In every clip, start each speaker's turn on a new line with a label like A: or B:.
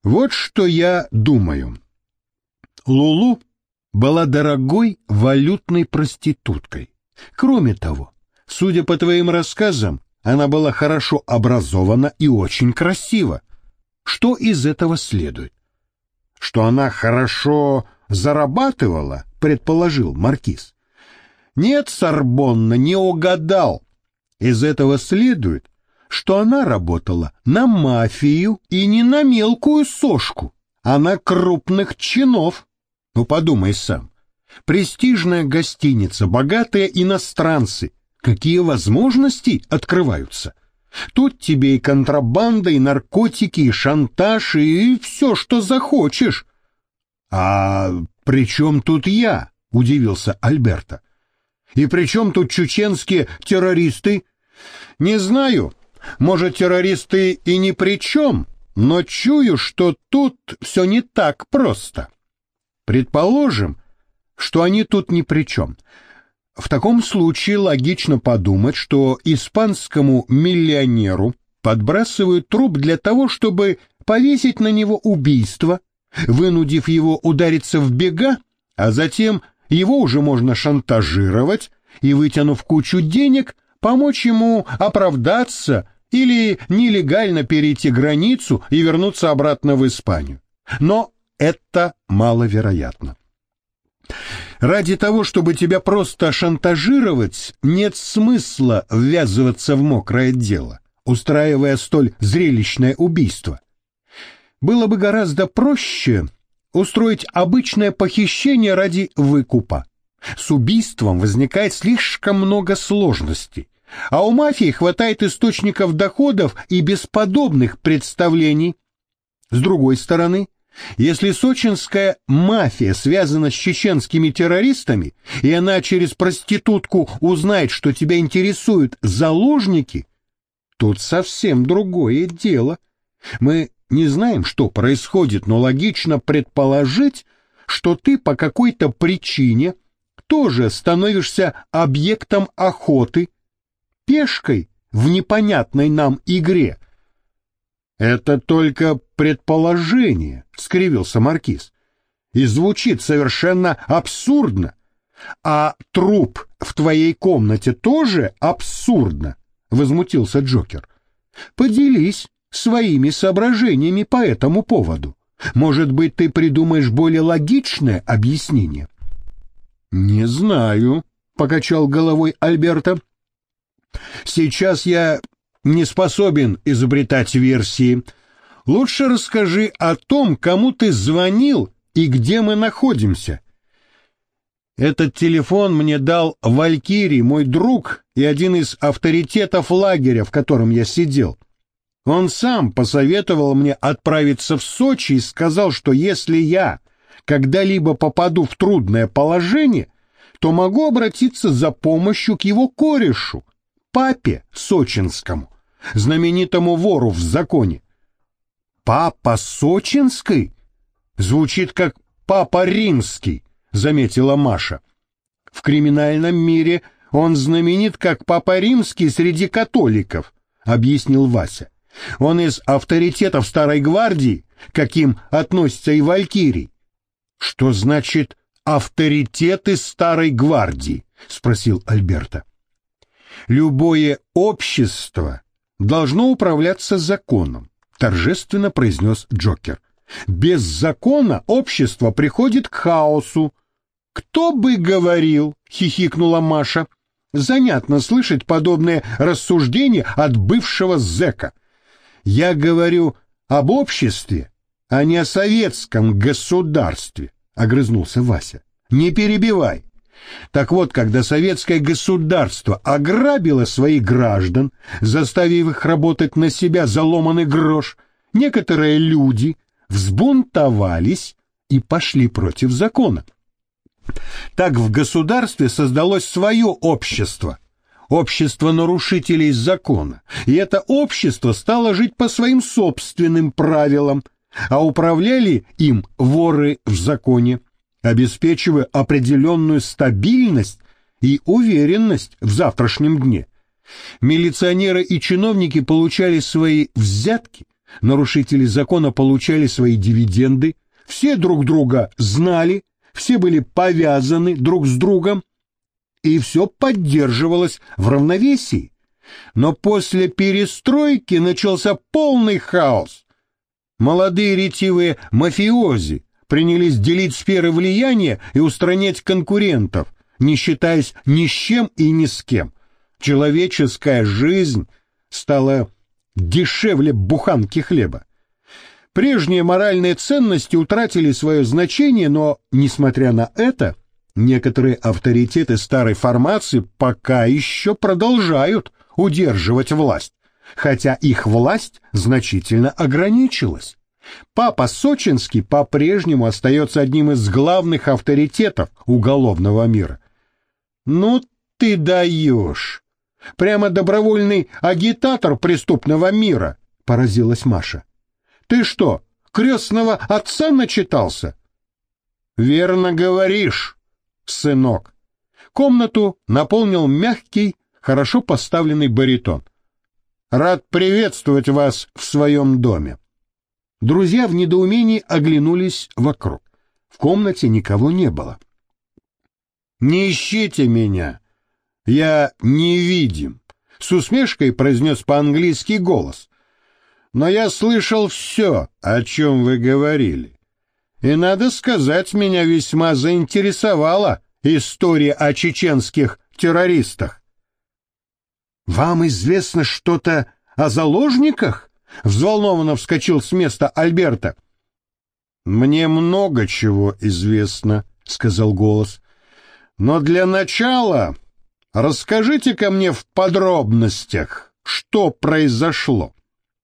A: Вот что я думаю. Лулу была дорогой валютной проституткой. Кроме того, судя по твоим рассказам, она была хорошо образована и очень красива. Что из этого следует? Что она хорошо зарабатывала, предположил маркиз. Нет, Сорбонна, не угадал. Из этого следует, что она работала на мафию и не на мелкую сошку, а на крупных чинов. Ну, подумай сам. Престижная гостиница, богатые иностранцы. Какие возможности открываются? Тут тебе и контрабанда, и наркотики, и шантаж, и все, что захочешь. — А при чем тут я? — удивился Альберто. — И при чем тут чеченские террористы? — Не знаю. Может, террористы и ни при чем, но чую, что тут все не так просто. Предположим, что они тут ни при чем. В таком случае логично подумать, что испанскому миллионеру подбрасывают труп для того, чтобы повесить на него убийство, вынудив его удариться в бега, а затем его уже можно шантажировать и, вытянув кучу денег, помочь ему оправдаться или нелегально перейти границу и вернуться обратно в Испанию. Но это маловероятно. Ради того, чтобы тебя просто шантажировать, нет смысла ввязываться в мокрое дело, устраивая столь зрелищное убийство. Было бы гораздо проще устроить обычное похищение ради выкупа. С убийством возникает слишком много сложностей, а у мафии хватает источников доходов и бесподобных представлений. С другой стороны, если сочинская мафия связана с чеченскими террористами, и она через проститутку узнает, что тебя интересуют заложники, тут совсем другое дело. Мы не знаем, что происходит, но логично предположить, что ты по какой-то причине тоже становишься объектом охоты, пешкой в непонятной нам игре. «Это только предположение», — скривился маркиз, — «и звучит совершенно абсурдно. А труп в твоей комнате тоже абсурдно», — возмутился Джокер. «Поделись своими соображениями по этому поводу. Может быть, ты придумаешь более логичное объяснение?» «Не знаю», — покачал головой Альберто. «Сейчас я не способен изобретать версии. Лучше расскажи о том, кому ты звонил и где мы находимся». «Этот телефон мне дал Валькирий, мой друг и один из авторитетов лагеря, в котором я сидел. Он сам посоветовал мне отправиться в Сочи и сказал, что если я когда-либо попаду в трудное положение, то могу обратиться за помощью к его корешу, папе сочинскому, знаменитому вору в законе». «Папа Сочинский? Звучит как папа римский», — заметила Маша. «В криминальном мире он знаменит как папа римский среди католиков», — объяснил Вася. «Он из авторитетов Старой Гвардии, каким относится и Валькирий». «Что значит авторитеты Старой Гвардии?» — спросил Альберто. «Любое общество должно управляться законом», — торжественно произнес Джокер. «Без закона общество приходит к хаосу». «Кто бы говорил?» — хихикнула Маша. «Занятно слышать подобные рассуждения от бывшего зэка. Я говорю об обществе, а не о советском государстве», — огрызнулся Вася. «Не перебивай. Так вот, когда советское государство ограбило своих граждан, заставив их работать на себя за ломаный грош, некоторые люди взбунтовались и пошли против закона. Так в государстве создалось свое общество, общество нарушителей закона, и это общество стало жить по своим собственным правилам, а управляли им воры в законе, обеспечивая определенную стабильность и уверенность в завтрашнем дне. Милиционеры и чиновники получали свои взятки, Нарушители закона получали свои дивиденды, все друг друга знали, все были повязаны друг с другом, и все поддерживалось в равновесии. Но после перестройки начался полный хаос. Молодые ретивые мафиози принялись делить сферы влияния и устранять конкурентов, не считаясь ни с чем и ни с кем. Человеческая жизнь стала дешевле буханки хлеба. Прежние моральные ценности утратили свое значение, но, несмотря на это, некоторые авторитеты старой формации пока еще продолжают удерживать власть, хотя их власть значительно ограничилась. Папа Сочинский по-прежнему остается одним из главных авторитетов уголовного мира. Ну ты даешь! Прямо добровольный агитатор преступного мира, поразилась Маша. Ты что, крестного отца начитался? Верно говоришь, сынок. Комнату наполнил мягкий, хорошо поставленный баритон. Рад приветствовать вас в своем доме. Друзья в недоумении оглянулись вокруг. В комнате никого не было. Не ищите меня. Я невидим, с усмешкой произнес по-английски голос. Но я слышал все, о чем вы говорили. И, надо сказать, меня весьма заинтересовала история о чеченских террористах. «Вам известно что-то о заложниках?» — взволнованно вскочил с места Альберто. «Мне много чего известно», — сказал голос. «Но для начала расскажите-ка мне в подробностях, что произошло».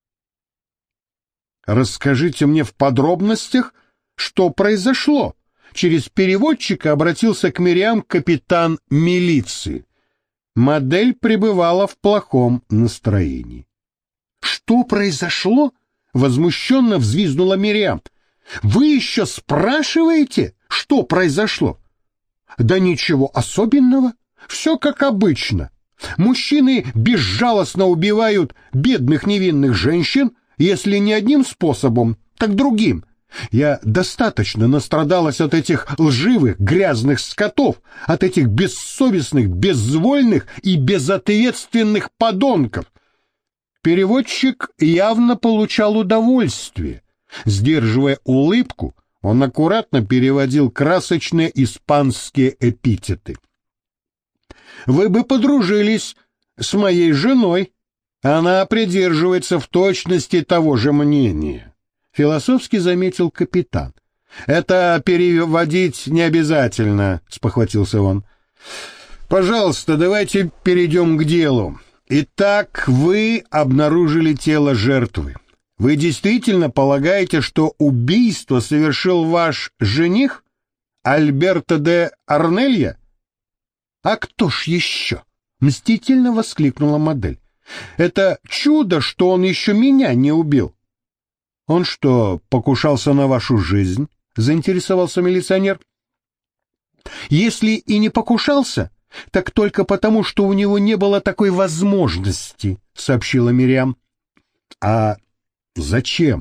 A: «Расскажите мне в подробностях, что произошло?» Через переводчика обратился к Мириам капитан милиции. Модель пребывала в плохом настроении. «Что произошло?» — возмущенно взвизгнула Мириам. «Вы еще спрашиваете, что произошло?» «Да ничего особенного, все как обычно. Мужчины безжалостно убивают бедных невинных женщин, если не одним способом, так другим. Я достаточно настрадалась от этих лживых, грязных скотов, от этих бессовестных, безвольных и безответственных подонков». Переводчик явно получал удовольствие. Сдерживая улыбку, он аккуратно переводил красочные испанские эпитеты. «Вы бы подружились с моей женой. Она придерживается в точности того же мнения», — философски заметил капитан. «Это переводить не обязательно», — спохватился он. «Пожалуйста, давайте перейдем к делу. Итак, вы обнаружили тело жертвы. Вы действительно полагаете, что убийство совершил ваш жених, Альберто де Арнелья?» «А кто ж еще?» — мстительно воскликнула модель. «Это чудо, что он еще меня не убил». «Он что, покушался на вашу жизнь?» — заинтересовался милиционер. «Если и не покушался, так только потому, что у него не было такой возможности», — сообщила Мириам. «А зачем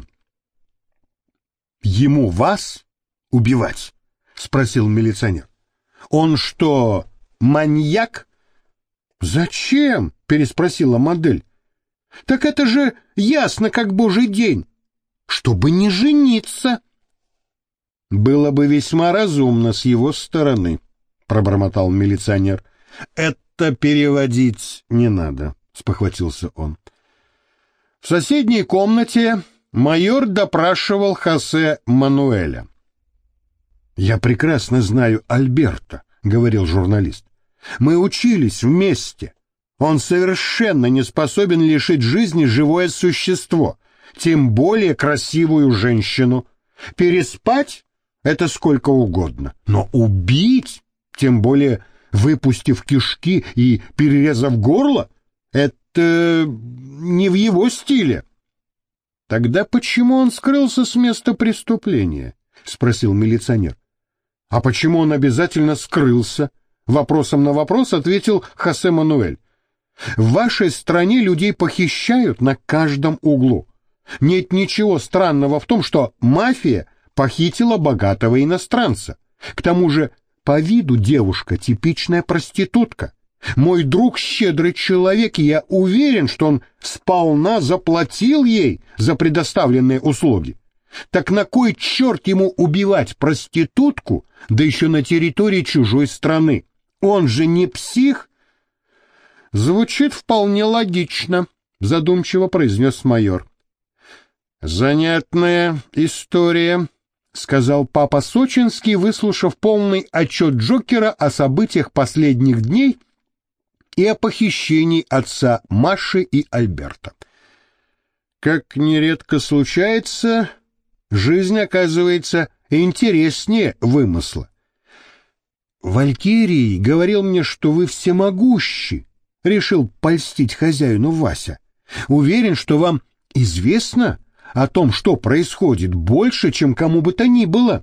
A: ему вас убивать?» — спросил милиционер. «Он что, маньяк?» «Зачем?» — переспросила модель. «Так это же ясно, как божий день. Чтобы не жениться». «Было бы весьма разумно с его стороны», — пробормотал милиционер. «Это переводить не надо», — спохватился он. В соседней комнате майор допрашивал Хосе Мануэля. «Я прекрасно знаю Альберто», — говорил журналист. «Мы учились вместе. Он совершенно не способен лишить жизни живое существо, тем более красивую женщину. Переспать — это сколько угодно, но убить, тем более выпустив кишки и перерезав горло, это не в его стиле». «Тогда почему он скрылся с места преступления?» — спросил милиционер. «А почему он обязательно скрылся?» — вопросом на вопрос ответил Хосе Мануэль. «В вашей стране людей похищают на каждом углу. Нет ничего странного в том, что мафия похитила богатого иностранца. К тому же, по виду девушка типичная проститутка. Мой друг щедрый человек, и я уверен, что он сполна заплатил ей за предоставленные услуги. Так на кой черт ему убивать проститутку, да еще на территории чужой страны? Он же не псих? Звучит вполне логично, задумчиво произнес майор. Занятная история, сказал папа Сочинский, выслушав полный отчет Джокера о событиях последних дней и о похищении отца Маши и Альберта. Как нередко случается, жизнь оказывается интереснее вымысла. Валькирий говорил мне, что вы всемогущи, решил польстить хозяину Вася. Уверен, что вам известно о том, что происходит, больше, чем кому бы то ни было.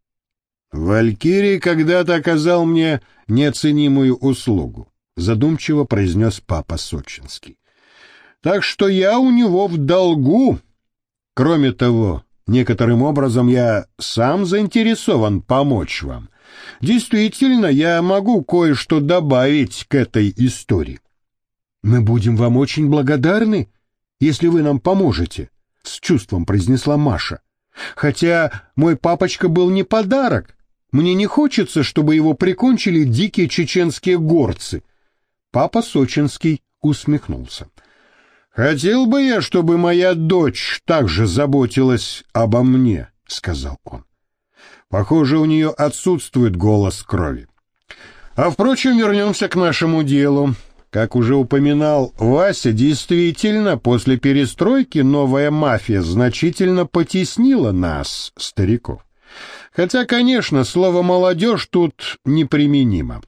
A: Валькирий когда-то оказал мне неоценимую услугу, задумчиво произнес папа Сочинский. Так что я у него в долгу. Кроме того, некоторым образом я сам заинтересован помочь вам. Действительно, я могу кое-что добавить к этой истории. Мы будем вам очень благодарны, если вы нам поможете, с чувством произнесла Маша. Хотя мой папочка был не подарок. Мне не хочется, чтобы его прикончили дикие чеченские горцы. Папа Сочинский усмехнулся. Хотел бы я, чтобы моя дочь также заботилась обо мне, сказал он. Похоже, у нее отсутствует голос крови. А впрочем, вернемся к нашему делу. Как уже упоминал Вася, действительно, после перестройки новая мафия значительно потеснила нас, стариков. Хотя, конечно, слово «молодежь» тут неприменимо.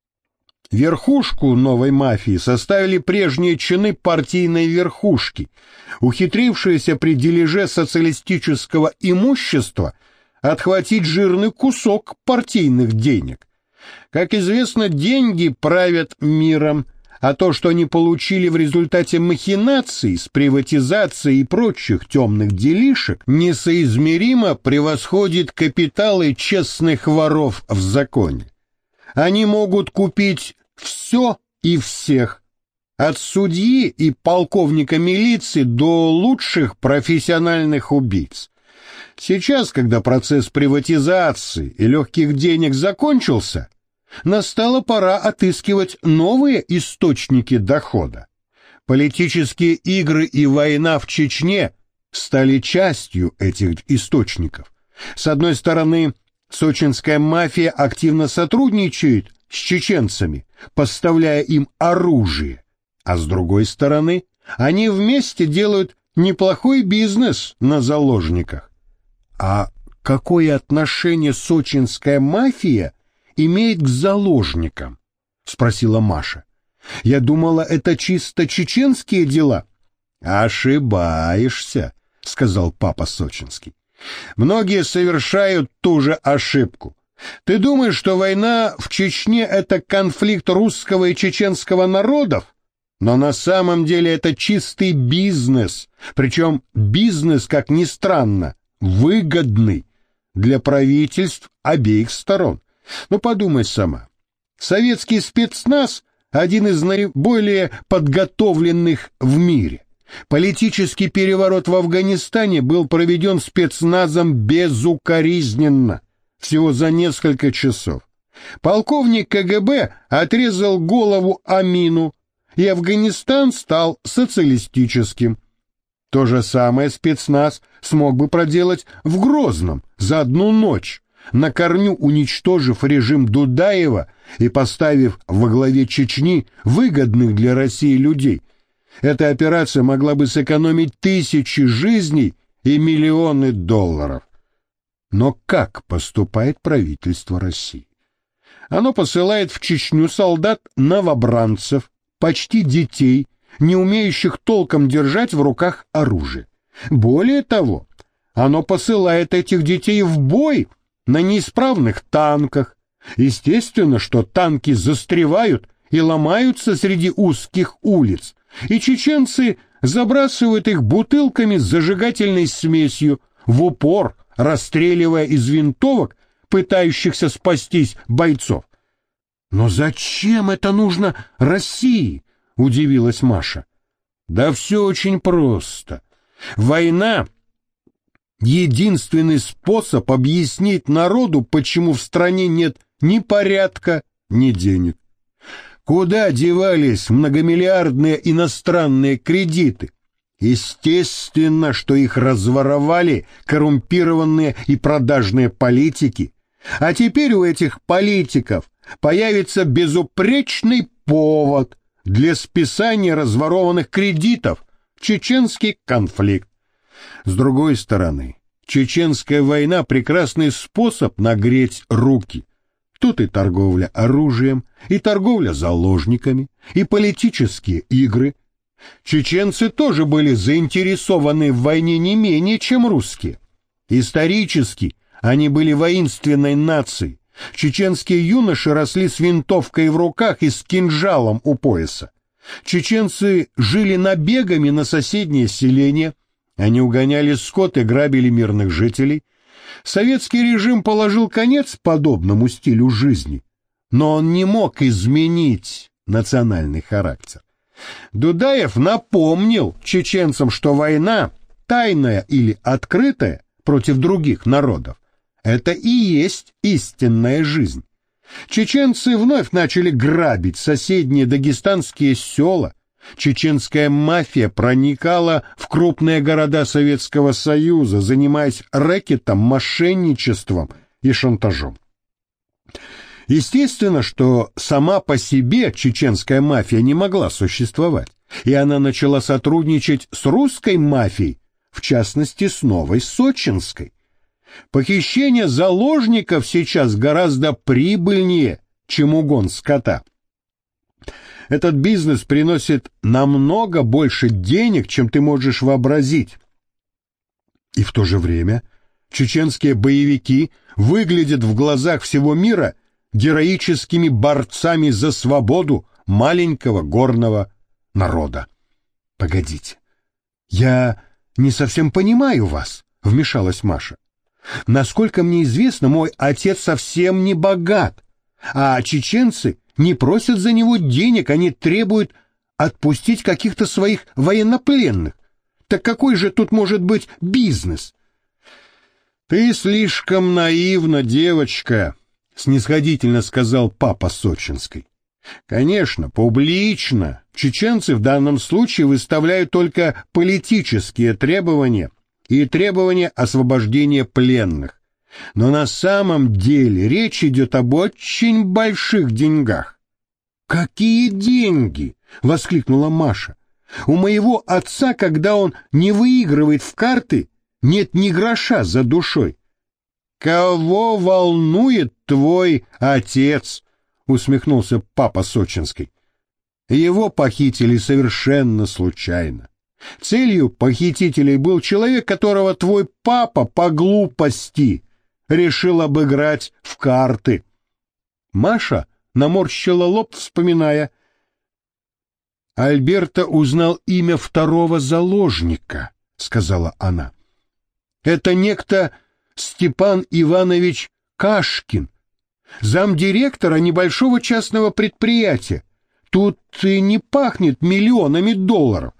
A: Верхушку новой мафии составили прежние чины партийной верхушки, ухитрившиеся при дележе социалистического имущества отхватить жирный кусок партийных денег. Как известно, деньги правят миром, а то, что они получили в результате махинаций с приватизацией и прочих темных делишек, несоизмеримо превосходит капиталы честных воров в законе. Они могут купить все и всех, от судьи и полковника милиции до лучших профессиональных убийц. Сейчас, когда процесс приватизации и легких денег закончился, настала пора отыскивать новые источники дохода. Политические игры и война в Чечне стали частью этих источников. С одной стороны, сочинская мафия активно сотрудничает с чеченцами, поставляя им оружие, а с другой стороны, они вместе делают неплохой бизнес на заложниках. А какое отношение сочинская мафия имеет к заложникам? Спросила Маша. Я думала, это чисто чеченские дела. Ошибаешься, сказал папа Сочинский. Многие совершают ту же ошибку. Ты думаешь, что война в Чечне — это конфликт русского и чеченского народов? Но на самом деле это чистый бизнес, причем бизнес, как ни странно, выгодный для правительств обеих сторон. Ну, подумай сама. Советский спецназ — один из наиболее подготовленных в мире. Политический переворот в Афганистане был проведен спецназом безукоризненно, всего за несколько часов. Полковник КГБ отрезал голову Амину, и Афганистан стал социалистическим. То же самое спецназ смог бы проделать в Грозном за одну ночь, на корню уничтожив режим Дудаева и поставив во главе Чечни выгодных для России людей. Эта операция могла бы сэкономить тысячи жизней и миллионы долларов. Но как поступает правительство России? Оно посылает в Чечню солдат-новобранцев, почти детей, не умеющих толком держать в руках оружие. Более того, оно посылает этих детей в бой на неисправных танках. Естественно, что танки застревают и ломаются среди узких улиц, и чеченцы забрасывают их бутылками с зажигательной смесью, в упор расстреливая из винтовок пытающихся спастись бойцов. «Но зачем это нужно России?» — удивилась Маша. «Да все очень просто. Война — единственный способ объяснить народу, почему в стране нет ни порядка, ни денег. Куда девались многомиллиардные иностранные кредиты? Естественно, что их разворовали коррумпированные и продажные политики. А теперь у этих политиков появится безупречный повод для списания разворованных кредитов — чеченский конфликт. С другой стороны, чеченская война — прекрасный способ нагреть руки. Тут и торговля оружием, и торговля заложниками, и политические игры. Чеченцы тоже были заинтересованы в войне не менее, чем русские. Исторически они были воинственной нацией. Чеченские юноши росли с винтовкой в руках и с кинжалом у пояса. Чеченцы жили набегами на соседние селения, они угоняли скот и грабили мирных жителей. Советский режим положил конец подобному стилю жизни, но он не мог изменить национальный характер. Дудаев напомнил чеченцам, что война, тайная или открытая, против других народов, это и есть истинная жизнь. Чеченцы вновь начали грабить соседние дагестанские села. Чеченская мафия проникала в крупные города Советского Союза, занимаясь рэкетом, мошенничеством и шантажом. Естественно, что сама по себе чеченская мафия не могла существовать, и она начала сотрудничать с русской мафией, в частности, с новой сочинской. Похищение заложников сейчас гораздо прибыльнее, чем угон скота. Этот бизнес приносит намного больше денег, чем ты можешь вообразить. И в то же время чеченские боевики выглядят в глазах всего мира героическими борцами за свободу маленького горного народа. «Погодите, я не совсем понимаю вас», — вмешалась Маша. «Насколько мне известно, мой отец совсем не богат, а чеченцы не просят за него денег, они требуют отпустить каких-то своих военнопленных. Так какой же тут может быть бизнес?» «Ты слишком наивна, девочка», — снисходительно сказал папа Сочинской. «Конечно, публично чеченцы в данном случае выставляют только политические требования и требования освобождения пленных. Но на самом деле речь идет об очень больших деньгах». «Какие деньги?» — воскликнула Маша. «У моего отца, когда он не выигрывает в карты, нет ни гроша за душой». «Кого волнует твой отец?» — усмехнулся папа Сочинский. «Его похитили совершенно случайно. Целью похитителей был человек, которого твой папа по глупости решил обыграть в карты». Маша наморщила лоб, вспоминая. «Альберто узнал имя второго заложника», — сказала она. «Это некто Степан Иванович Кашкин, замдиректора небольшого частного предприятия. Тут и не пахнет миллионами долларов».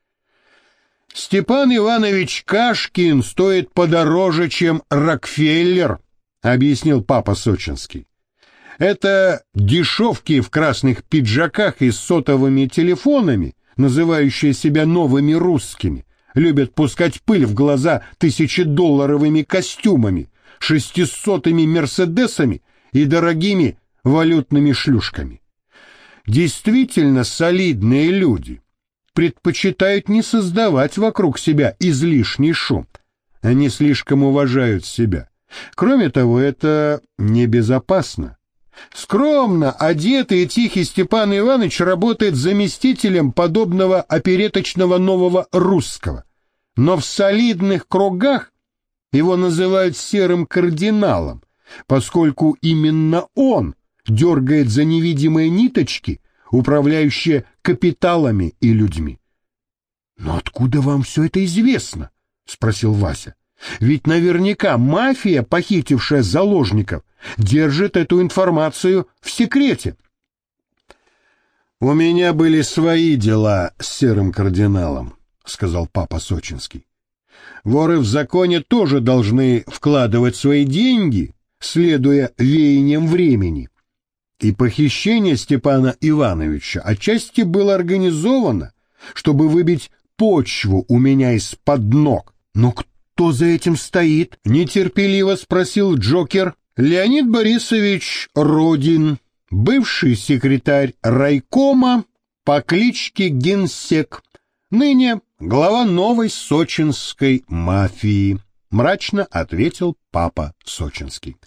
A: «Степан Иванович Кашкин стоит подороже, чем Рокфеллер», — объяснил папа Сочинский. «Это дешевки в красных пиджаках и с сотовыми телефонами, называющие себя новыми русскими, любят пускать пыль в глаза $1000-долларовыми костюмами, 600-ми мерседесами и дорогими валютными шлюшками. Действительно солидные люди предпочитают не создавать вокруг себя излишний шум. Они слишком уважают себя. Кроме того, это небезопасно. Скромно одетый и тихий Степан Иванович работает заместителем подобного опереточного нового русского. Но в солидных кругах его называют серым кардиналом, поскольку именно он дергает за невидимые ниточки, управляющие капиталами и людьми. Но откуда вам все это известно? — спросил Вася. — Ведь наверняка мафия, похитившая заложников, держит эту информацию в секрете. — У меня были свои дела с серым кардиналом, — сказал папа Сочинский. — Воры в законе тоже должны вкладывать свои деньги, следуя веяниям времени. И похищение Степана Ивановича отчасти было организовано, чтобы выбить почву у меня из-под ног. Но кто за этим стоит? Нетерпеливо спросил Джокер. Леонид Борисович Родин, бывший секретарь райкома по кличке Генсек, ныне глава новой сочинской мафии, мрачно ответил папа Сочинский.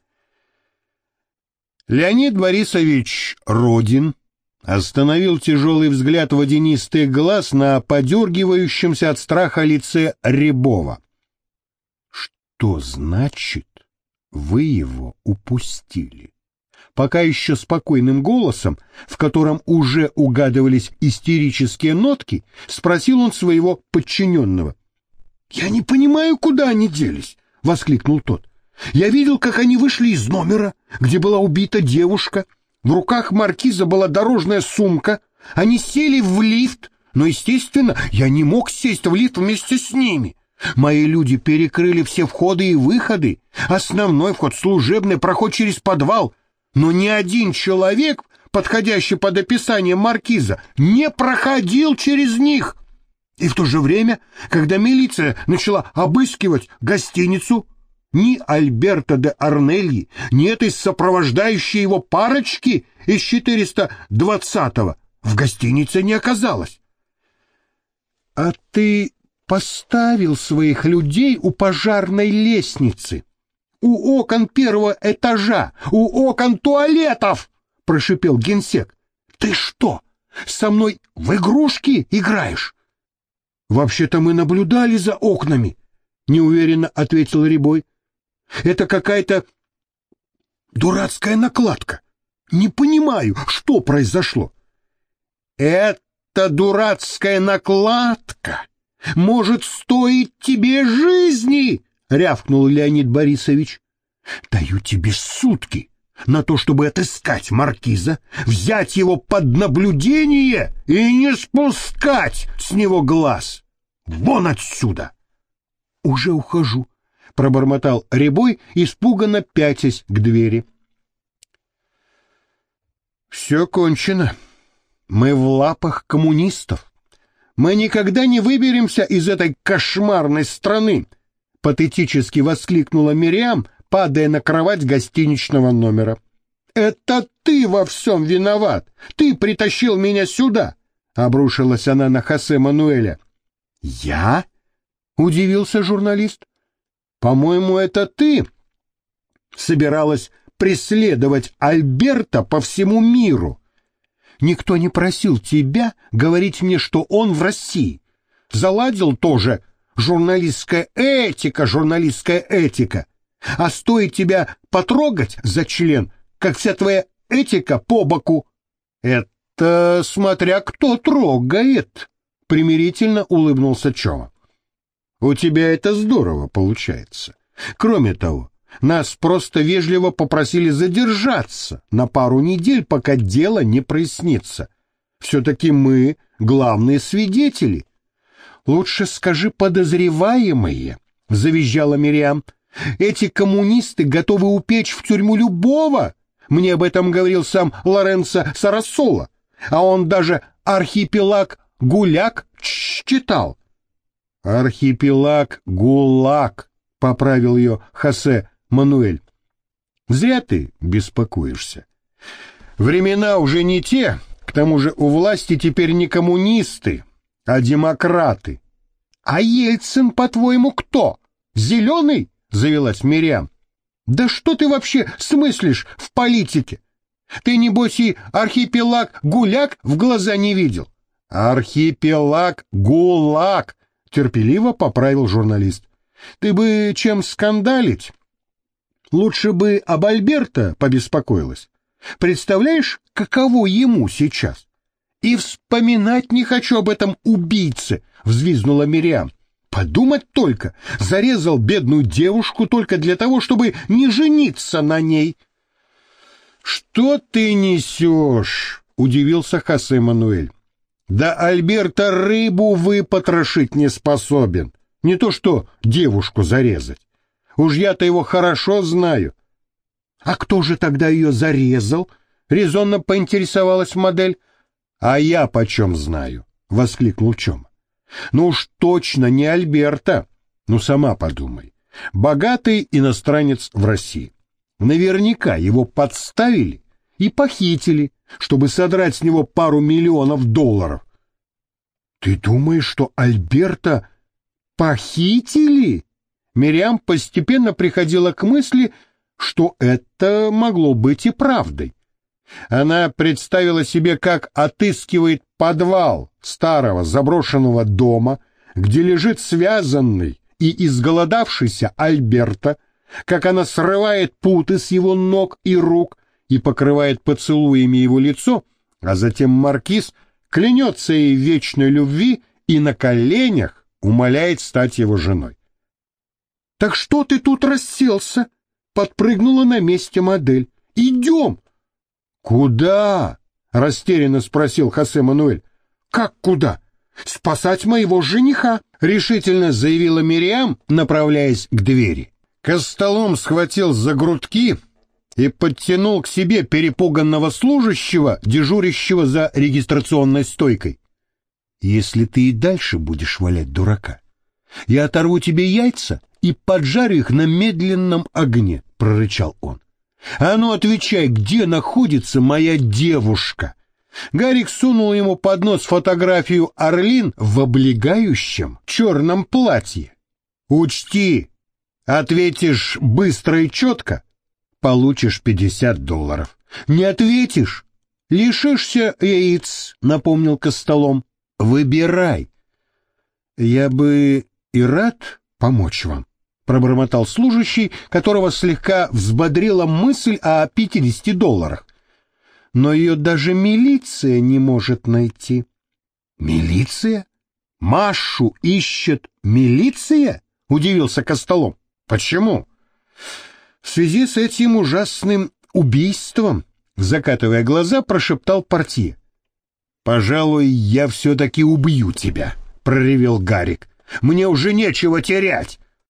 A: Леонид Борисович Родин остановил тяжелый взгляд водянистых глаз на подергивающемся от страха лице Рябова. Что значит, вы его упустили? Пока еще спокойным голосом, в котором уже угадывались истерические нотки, спросил он своего подчиненного. — Я не понимаю, куда они делись, — воскликнул тот. — Я видел, как они вышли из номера, где была убита девушка. В руках маркиза была дорожная сумка. Они сели в лифт, но, естественно, я не мог сесть в лифт вместе с ними. Мои люди перекрыли все входы и выходы. Основной вход, служебный, проход через подвал. Но ни один человек, подходящий под описание маркиза, не проходил через них. И в то же время, когда милиция начала обыскивать гостиницу, ни Альберто де Арнельи, ни этой сопровождающей его парочки из 420-го в гостинице не оказалось. — А ты поставил своих людей у пожарной лестницы, у окон первого этажа, у окон туалетов, — прошипел Генсек. — Ты что, со мной в игрушки играешь? — Вообще-то мы наблюдали за окнами, — неуверенно ответил Рябой. — Это какая-то дурацкая накладка. Не понимаю, что произошло. — Эта дурацкая накладка может стоить тебе жизни, — рявкнул Леонид Борисович. — Даю тебе сутки на то, чтобы отыскать маркиза, взять его под наблюдение и не спускать с него глаз. Вон отсюда! — Уже ухожу, — пробормотал Рябой, испуганно пятясь к двери. — Все кончено. Мы в лапах коммунистов. Мы никогда не выберемся из этой кошмарной страны, — патетически воскликнула Мириам, падая на кровать гостиничного номера. — Это ты во всем виноват! Ты притащил меня сюда! — обрушилась она на Хосе Мануэля. — Я? — удивился журналист. — По-моему, это ты собиралась преследовать Альберта по всему миру. Никто не просил тебя говорить мне, что он в России. Заладил тоже журналистская этика. А стоит тебя потрогать за член, как вся твоя этика по боку. Это смотря кто трогает, — примирительно улыбнулся Чома. У тебя это здорово получается. Кроме того, нас просто вежливо попросили задержаться на пару недель, пока дело не прояснится. Все-таки мы главные свидетели. Лучше скажи подозреваемые, — завизжала Мириам. Эти коммунисты готовы упечь в тюрьму любого. Мне об этом говорил сам Лоренцо Сарасола, а он даже «Архипелаг ГУЛАГ» читал. «Архипелаг ГУЛАГ», — поправил ее Хосе Мануэль. «Зря ты беспокоишься. Времена уже не те, к тому же у власти теперь не коммунисты, а демократы». «А Ельцин, по-твоему, кто? Зеленый?» — завелась Мириам. «Да что ты вообще смыслишь в политике? Ты, небось, и архипелаг ГУЛАГ в глаза не видел?» «Архипелаг ГУЛАГ», — терпеливо поправил журналист. «Ты бы чем скандалить? Лучше бы об Альберто побеспокоилась. Представляешь, каково ему сейчас? И вспоминать не хочу об этом убийце, — взвизгнула Мириам. «Подумать только! Зарезал бедную девушку только для того, чтобы не жениться на ней!» «Что ты несешь?» — удивился Хосе Мануэль. «Да Альберто рыбу выпотрошить не способен, не то что девушку зарезать. Уж я-то его хорошо знаю». «А кто же тогда ее зарезал?» — резонно поинтересовалась модель. «А я почем знаю?» — воскликнул Чома. «Ну уж точно не Альберто. Ну сама подумай. Богатый иностранец в России. Наверняка его подставили и похитили, чтобы содрать с него пару миллионов долларов». «Ты думаешь, что Альберто похитили?» Мириам постепенно приходила к мысли, что это могло быть и правдой. Она представила себе, как отыскивает подвал старого заброшенного дома, где лежит связанный и изголодавшийся Альберто, как она срывает путы с его ног и рук и покрывает поцелуями его лицо, а затем маркиз клянется ей в вечной любви и на коленях умоляет стать его женой. «Так что ты тут расселся?» — подпрыгнула на месте модель. «Идем!» «Куда?» — растерянно спросил Хосе Мануэль. «Как куда? Спасать моего жениха!» — решительно заявила Мириам, направляясь к двери. Костолом схватил за грудки и подтянул к себе перепуганного служащего, дежурящего за регистрационной стойкой. «Если ты и дальше будешь валять дурака, я оторву тебе яйца и поджарю их на медленном огне», — прорычал он. «А ну отвечай, где находится моя девушка?» Гарик сунул ему под нос фотографию Орлин в облегающем черном платье. «Учти, ответишь быстро и четко — получишь $50. Не ответишь — лишишься яиц», — напомнил Костолом. «Выбирай». «Я бы и рад помочь вам», — пробормотал служащий, которого слегка взбодрила мысль о $50. «Но ее даже милиция не может найти». «Милиция? Машу ищет милиция?» — удивился Костолом. «Почему?» «В связи с этим ужасным убийством», — закатывая глаза, прошептал портье. «Пожалуй, я все-таки убью тебя», — проревел Гарик. «Мне уже нечего терять».